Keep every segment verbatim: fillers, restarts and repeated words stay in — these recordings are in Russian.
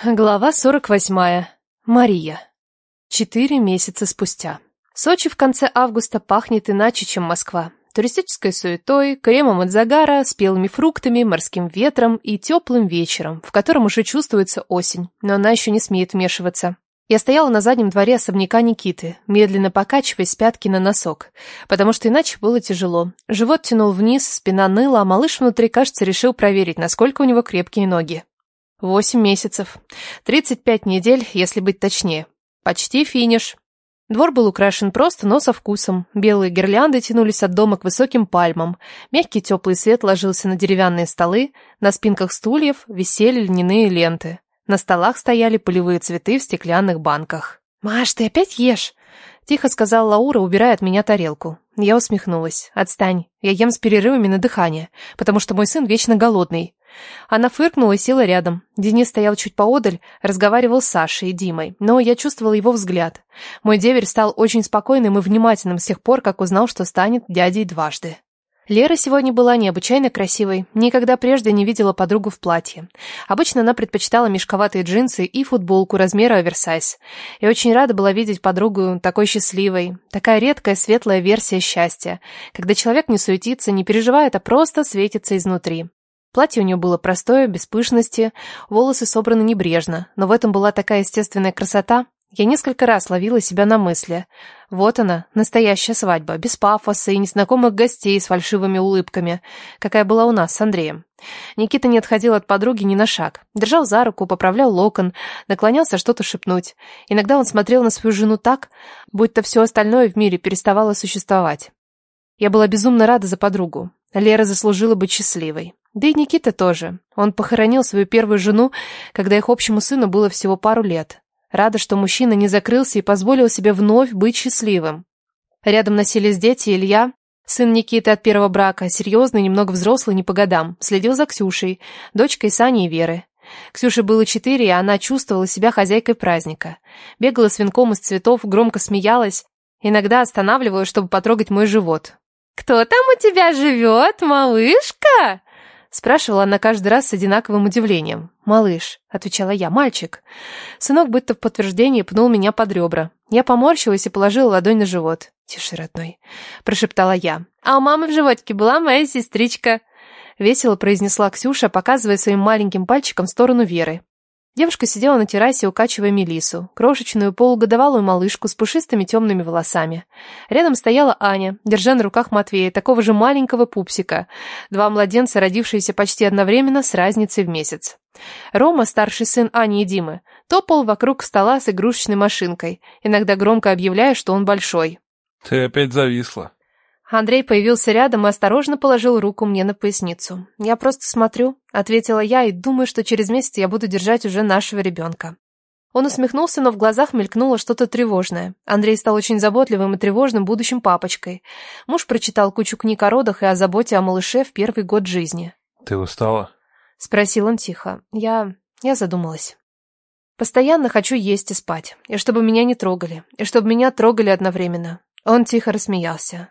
Глава сорок восьмая. Мария. Четыре месяца спустя. Сочи в конце августа пахнет иначе, чем Москва. Туристической суетой, кремом от загара, спелыми фруктами, морским ветром и теплым вечером, в котором уже чувствуется осень, но она еще не смеет вмешиваться. Я стояла на заднем дворе особняка Никиты, медленно покачиваясь с пятки на носок, потому что иначе было тяжело. Живот тянул вниз, спина ныла, а малыш внутри, кажется, решил проверить, насколько у него крепкие ноги. Восемь месяцев. Тридцать пять недель, если быть точнее. Почти финиш. Двор был украшен просто, но со вкусом. Белые гирлянды тянулись от дома к высоким пальмам. Мягкий теплый свет ложился на деревянные столы. На спинках стульев висели льняные ленты. На столах стояли полевые цветы в стеклянных банках. «Маш, ты опять ешь?» — тихо сказала Лаура, убирая от меня тарелку. Я усмехнулась. «Отстань, я ем с перерывами на дыхание, потому что мой сын вечно голодный». Она фыркнула и села рядом. Денис стоял чуть поодаль, разговаривал с Сашей и Димой, но я чувствовала его взгляд. Мой деверь стал очень спокойным и внимательным с тех пор, как узнал, что станет дядей дважды. Лера сегодня была необычайно красивой. Никогда прежде не видела подругу в платье. Обычно она предпочитала мешковатые джинсы и футболку размера оверсайз. И очень рада была видеть подругу такой счастливой. Такая редкая светлая версия счастья, когда человек не суетится, не переживает, а просто светится изнутри. Платье у нее было простое, без пышности, волосы собраны небрежно, но в этом была такая естественная красота. Я несколько раз ловила себя на мысли. Вот она, настоящая свадьба, без пафоса и незнакомых гостей с фальшивыми улыбками, какая была у нас с Андреем. Никита не отходил от подруги ни на шаг. Держал за руку, поправлял локон, наклонялся что-то шепнуть. Иногда он смотрел на свою жену так, будто все остальное в мире переставало существовать. Я была безумно рада за подругу. Лера заслужила быть счастливой. Да и Никита тоже. Он похоронил свою первую жену, когда их общему сыну было всего пару лет. Рада, что мужчина не закрылся и позволил себе вновь быть счастливым. Рядом носились дети, Илья, сын Никиты от первого брака, серьезный, немного взрослый, не по годам, следил за Ксюшей, дочкой Сани и Веры. Ксюше было четыре, и она чувствовала себя хозяйкой праздника. Бегала с венком из цветов, громко смеялась, иногда останавливалась, чтобы потрогать мой живот. «Кто там у тебя живет, малышка?» Спрашивала она каждый раз с одинаковым удивлением. «Малыш», — отвечала я, — «мальчик». Сынок будто в подтверждение пнул меня под ребра. Я поморщилась и положила ладонь на живот. «Тише, родной», — прошептала я. «А у мамы в животике была моя сестричка», — весело произнесла Ксюша, показывая своим маленьким пальчиком в сторону Веры. Девушка сидела на террасе, укачивая Мелису, крошечную полугодовалую малышку с пушистыми темными волосами. Рядом стояла Аня, держа на руках Матвея, такого же маленького пупсика. Два младенца, родившиеся почти одновременно, с разницей в месяц. Рома, старший сын Ани и Димы, топал вокруг стола с игрушечной машинкой, иногда громко объявляя, что он большой. «Ты опять зависла». Андрей появился рядом и осторожно положил руку мне на поясницу. «Я просто смотрю», — ответила я, и думаю, что через месяц я буду держать уже нашего ребенка. Он усмехнулся, но в глазах мелькнуло что-то тревожное. Андрей стал очень заботливым и тревожным будущим папочкой. Муж прочитал кучу книг о родах и о заботе о малыше в первый год жизни. «Ты устала?» — спросил он тихо. Я... я задумалась. «Постоянно хочу есть и спать, и чтобы меня не трогали, и чтобы меня трогали одновременно». Он тихо рассмеялся.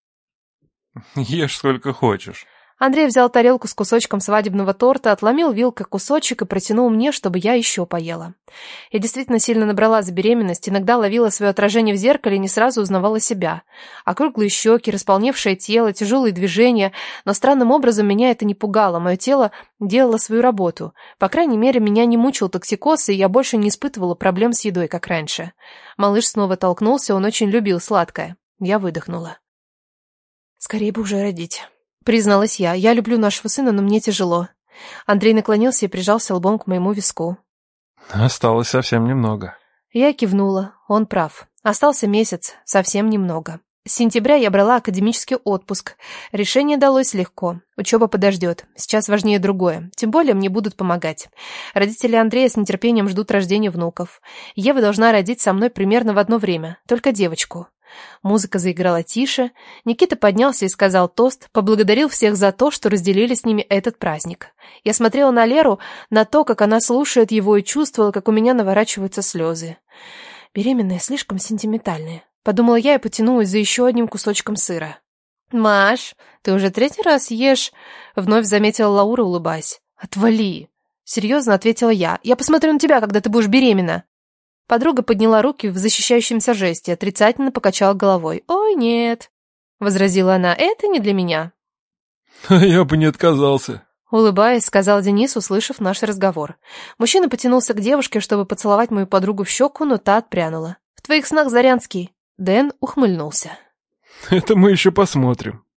«Ешь сколько хочешь». Андрей взял тарелку с кусочком свадебного торта, отломил вилкой кусочек и протянул мне, чтобы я еще поела. Я действительно сильно набрала за беременность, иногда ловила свое отражение в зеркале и не сразу узнавала себя. Округлые щеки, располневшее тело, тяжелые движения, но странным образом меня это не пугало, мое тело делало свою работу. По крайней мере, меня не мучил токсикоз, и я больше не испытывала проблем с едой, как раньше. Малыш снова толкнулся, он очень любил сладкое. Я выдохнула. «Скорее бы уже родить», — призналась я. «Я люблю нашего сына, но мне тяжело». Андрей наклонился и прижался лбом к моему виску. «Осталось совсем немного». Я кивнула. Он прав. Остался месяц, совсем немного. С сентября я брала академический отпуск. Решение далось легко. Учеба подождет. Сейчас важнее другое. Тем более мне будут помогать. Родители Андрея с нетерпением ждут рождения внуков. Ева должна родить со мной примерно в одно время. Только девочку. Музыка заиграла тише. Никита поднялся и сказал тост, поблагодарил всех за то, что разделили с ними этот праздник. Я смотрела на Леру, на то, как она слушает его, и чувствовала, как у меня наворачиваются слезы. Беременные слишком сентиментальные. Подумала я и потянулась за еще одним кусочком сыра. «Маш, ты уже третий раз ешь?» — вновь заметила Лаура, улыбаясь. «Отвали!» Серьезно ответила я. Я посмотрю на тебя, когда ты будешь беременна. Подруга подняла руки в защищающемся жесте, отрицательно покачала головой. «Ой, нет», — возразила она, — «это не для меня». Я бы не отказался. Улыбаясь, сказал Денис, услышав наш разговор. Мужчина потянулся к девушке, чтобы поцеловать мою подругу в щеку, но та отпрянула. «В твоих снах, Зарянский!» Дэн ухмыльнулся. Это мы еще посмотрим.